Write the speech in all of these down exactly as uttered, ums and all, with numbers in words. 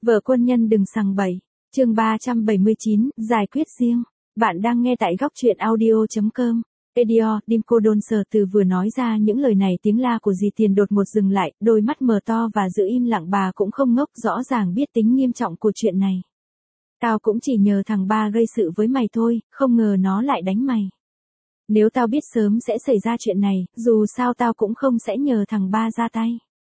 Vợ quân nhân đừng sằng bậy. Chương ba trăm bảy mươi chín, giải quyết riêng. Bạn đang nghe tại góc truyện audio chấm com. Edior, Dimkodol Sở Từ vừa nói ra những lời này, tiếng la của dì Tiền đột ngột dừng lại, đôi mắt mở to và giữ im lặng. Bà cũng không ngốc, rõ ràng biết tính nghiêm trọng của chuyện này. Tao cũng chỉ nhờ thằng ba gây sự với mày thôi, không ngờ nó lại đánh mày. Nếu tao biết sớm sẽ xảy ra chuyện này, dù sao tao cũng không sẽ nhờ thằng ba ra tay.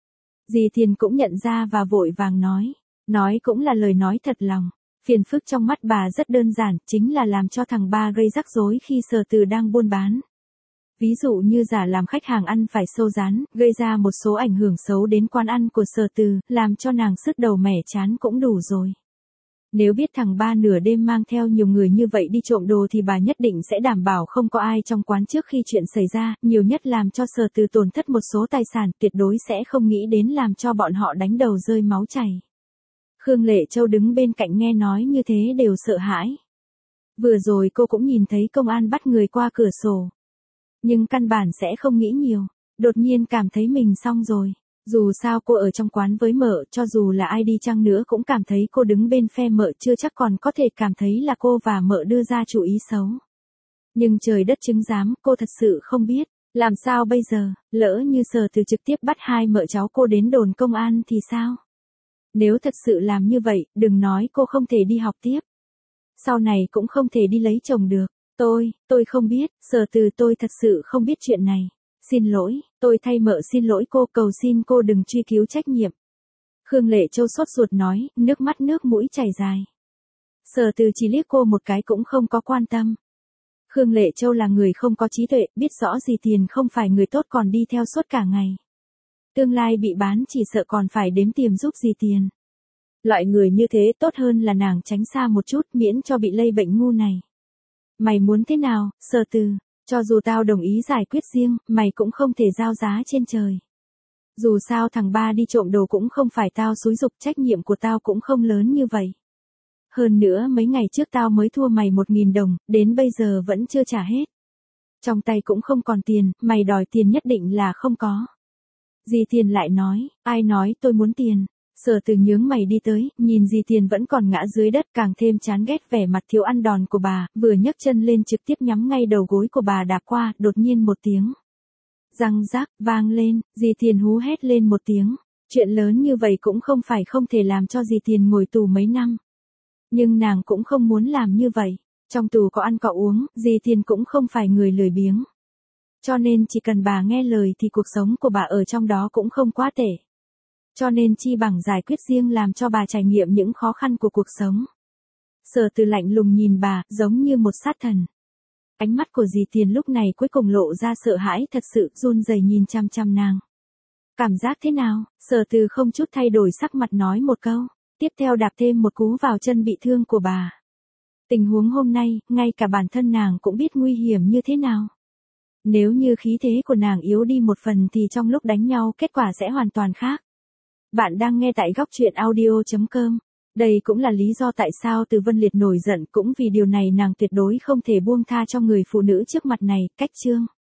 Dì Tiền cũng nhận ra và vội vàng nói. Nói cũng là lời nói thật lòng. Phiền phức trong mắt bà rất đơn giản, chính là làm cho thằng ba gây rắc rối khi Sở Từ đang buôn bán. Ví dụ như giả làm khách hàng ăn phải sâu rán, gây ra một số ảnh hưởng xấu đến quán ăn của Sở Từ, làm cho nàng sứt đầu mẻ chán cũng đủ rồi. Nếu biết thằng ba nửa đêm mang theo nhiều người như vậy đi trộm đồ thì bà nhất định sẽ đảm bảo không có ai trong quán trước khi chuyện xảy ra, nhiều nhất làm cho Sở Từ tổn thất một số tài sản, tuyệt đối sẽ không nghĩ đến làm cho bọn họ đánh đầu rơi máu chảy. Khương Lệ Châu đứng bên cạnh nghe nói như thế đều sợ hãi. Vừa rồi cô cũng nhìn thấy công an bắt người qua cửa sổ. Nhưng căn bản sẽ không nghĩ nhiều, đột nhiên cảm thấy mình xong rồi. Dù sao cô ở trong quán với Mợ, cho dù là ai đi chăng nữa cũng cảm thấy cô đứng bên phe Mợ, chưa chắc còn có thể cảm thấy là cô và Mợ đưa ra chủ ý xấu. Nhưng trời đất chứng giám, cô thật sự không biết, làm sao bây giờ, lỡ như Sở Từ trực tiếp bắt hai Mợ cháu cô đến đồn công an thì sao? Nếu thật sự làm như vậy, đừng nói cô không thể đi học tiếp. Sau này cũng không thể đi lấy chồng được. Tôi, tôi không biết, Sở Từ tôi thật sự không biết chuyện này. Xin lỗi, tôi thay Mợ xin lỗi cô, cầu xin cô đừng truy cứu trách nhiệm. Khương Lệ Châu sốt ruột nói, nước mắt nước mũi chảy dài. Sở Từ chỉ liếc cô một cái cũng không có quan tâm. Khương Lệ Châu là người không có trí tuệ, biết rõ dì Tiền không phải người tốt còn đi theo suốt cả ngày. Tương lai bị bán chỉ sợ còn phải đếm tiền giúp dì Tiền. Loại người như thế tốt hơn là nàng tránh xa một chút, miễn cho bị lây bệnh ngu này. Mày muốn thế nào, Sở Từ? Cho dù tao đồng ý giải quyết riêng, mày cũng không thể giao giá trên trời. Dù sao thằng ba đi trộm đồ cũng không phải tao xúi giục, trách nhiệm của tao cũng không lớn như vậy. Hơn nữa mấy ngày trước tao mới thua mày một nghìn đồng, đến bây giờ vẫn chưa trả hết. Trong tay cũng không còn tiền, mày đòi tiền nhất định là không có. Dì Tiền lại nói, ai nói tôi muốn tiền? Sở Từ nhướng mày đi tới, nhìn dì Tiền vẫn còn ngã dưới đất, càng thêm chán ghét vẻ mặt thiếu ăn đòn của bà, vừa nhấc chân lên trực tiếp nhắm ngay đầu gối của bà đạp qua, đột nhiên một tiếng. Răng rác, vang lên, dì Tiền hú hét lên một tiếng. Chuyện lớn như vậy cũng không phải không thể làm cho dì Tiền ngồi tù mấy năm. Nhưng nàng cũng không muốn làm như vậy. Trong tù có ăn có uống, dì Tiền cũng không phải người lười biếng. Cho nên chỉ cần bà nghe lời thì cuộc sống của bà ở trong đó cũng không quá tệ. Cho nên chi bằng giải quyết riêng làm cho bà trải nghiệm những khó khăn của cuộc sống. Sở Từ lạnh lùng nhìn bà, giống như một sát thần. Ánh mắt của dì Tiền lúc này cuối cùng lộ ra sợ hãi thật sự, run rẩy nhìn chăm chăm nàng. Cảm giác thế nào? Sở Từ không chút thay đổi sắc mặt nói một câu, tiếp theo đạp thêm một cú vào chân bị thương của bà. Tình huống hôm nay, ngay cả bản thân nàng cũng biết nguy hiểm như thế nào. Nếu như khí thế của nàng yếu đi một phần thì trong lúc đánh nhau kết quả sẽ hoàn toàn khác. Bạn đang nghe tại góc truyện audio chấm com. Đây cũng là lý do tại sao Từ Vân Liệt nổi giận, cũng vì điều này nàng tuyệt đối không thể buông tha cho người phụ nữ trước mặt này. Cách chương